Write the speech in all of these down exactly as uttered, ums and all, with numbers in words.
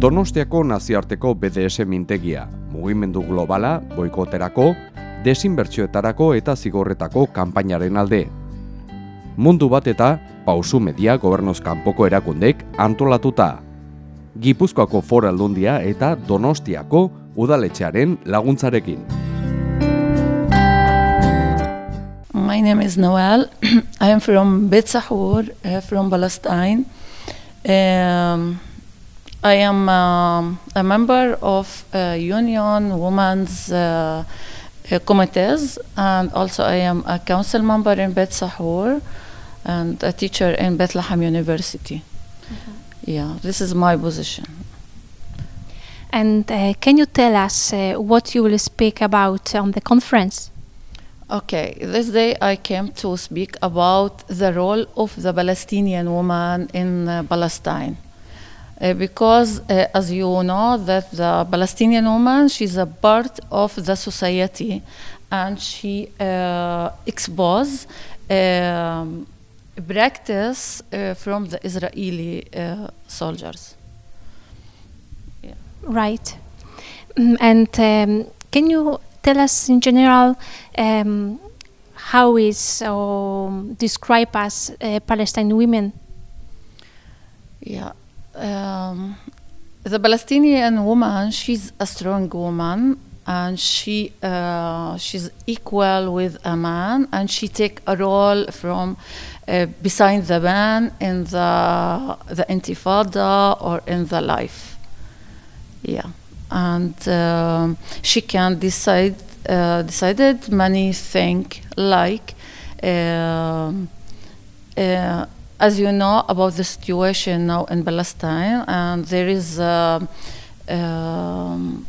Donostiako nazioarteko B D S mintegia, mugimendu globala, boikoterako, desinbertsioetarako eta zigorretako kanpainaren alde. Mundu bat eta Pausu Media gobernoz kanpoko erakundek antolatuta. Gipuzkoako Foru Aldundia eta Donostiako udaletxearen laguntzarekin. My name is Noel. I am from Bet Sahur, uh, from Palestine. Um, I am um, a member of uh, Union Women's uh, uh, Committees, and also I am a council member in Bet Sahur and a teacher in Bethlehem University. Mm-hmm. Yeah, this is my position. And uh, can you tell us uh, what you will speak about on the conference? Okay, this day I came to speak about the role of the Palestinian woman in uh, Palestine. Uh, because, uh, as you know, that the Palestinian woman, she's a part of the society, and she uh, exposes um, practice uh, from the Israeli uh, soldiers. Yeah. Right. Mm, and um, can you tell us in general um, how is or describe as uh, Palestinian women? Yeah. Um, the Palestinian woman, she's a strong woman, and she uh, she's equal with a man, and she take a role from uh, beside the man in the the Intifada or in the life. Yeah, and um, she can decide uh, decided many things like. Um, uh, As you know about the situation now in Palestine, and there is uh, um,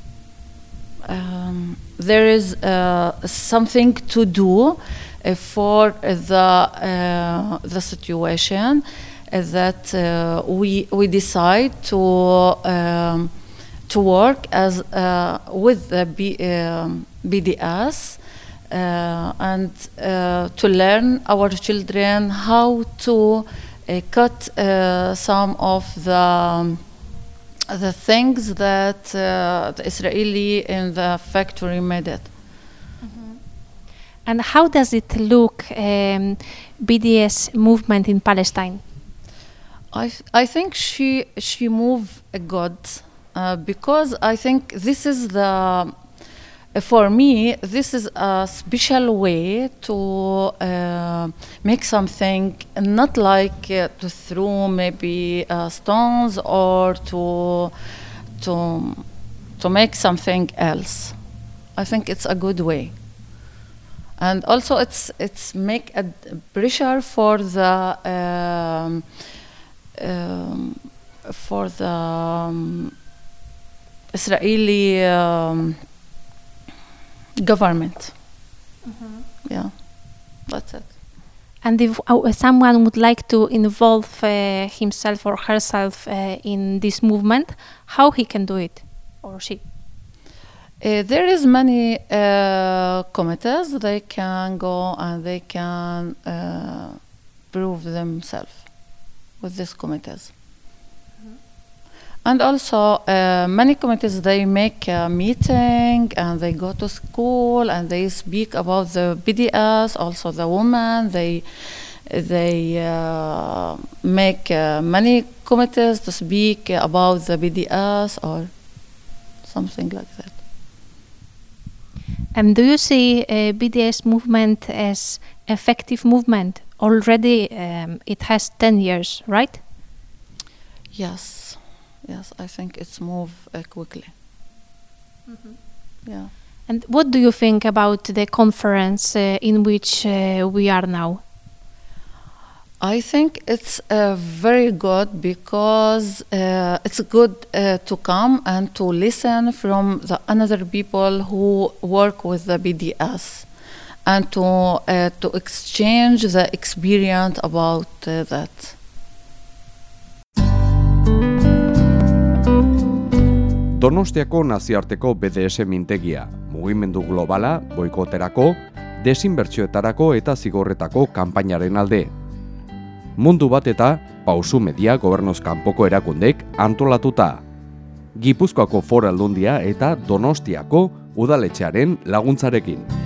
um, there is uh, something to do uh, for the uh, the situation uh, that uh, we we decide to um, to work as uh, with the B, um, B D S. Uh, and uh, to learn our children how to uh, cut uh, some of the um, the things that uh, the Israeli in the factory made it. Mm-hmm. And how does it look, um, B D S movement in Palestine? I th- I think she she move a good uh, because I think this is the. For me, this is a special way to uh, make something, not like uh, to throw maybe uh, stones or to to to make something else. I think it's a good way, and also it's it's make a pressure for the um, um, for the um, Israeli. Um, Government. Mm-hmm. Yeah, that's it. And if uh, someone would like to involve uh, himself or herself uh, in this movement, how he can do it, or she? Uh, there is many uh, committees. They can go and they can uh, prove themselves with these committees. And also, uh, many committees, they make a meeting and they go to school and they speak about the B D S, also the women. They they uh, make uh, many committees to speak about the B D S or something like that. And do you see a B D S movement as effective movement? Already um, it has ten years, right? Yes. Yes, I think it's moved uh, quickly. Mm-hmm. Yeah. And what do you think about the conference uh, in which uh, we are now? I think it's uh, very good because uh, it's good uh, to come and to listen from the another people who work with the B D S and to uh, to exchange the experience about uh, that. Donostiako nazioarteko B D S mintegia, mugimendu globala, boikoterako, desinbertsioetarako eta zigorretako kanpainaren alde. Mundu bat eta Pausu Media gobernoz kanpoko erakundek antolatuta. Gipuzkoako Foru Aldundia eta Donostiako udaletxearen laguntzarekin.